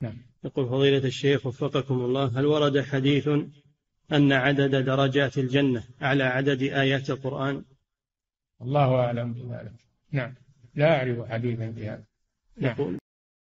نعم. يقول فضيلة الشيخ وفقكم الله، هل ورد حديث أن عدد درجات الجنة على عدد آيات القرآن؟ الله أعلم بذلك. نعم، لا أعرف حديثا في هذا. نعم.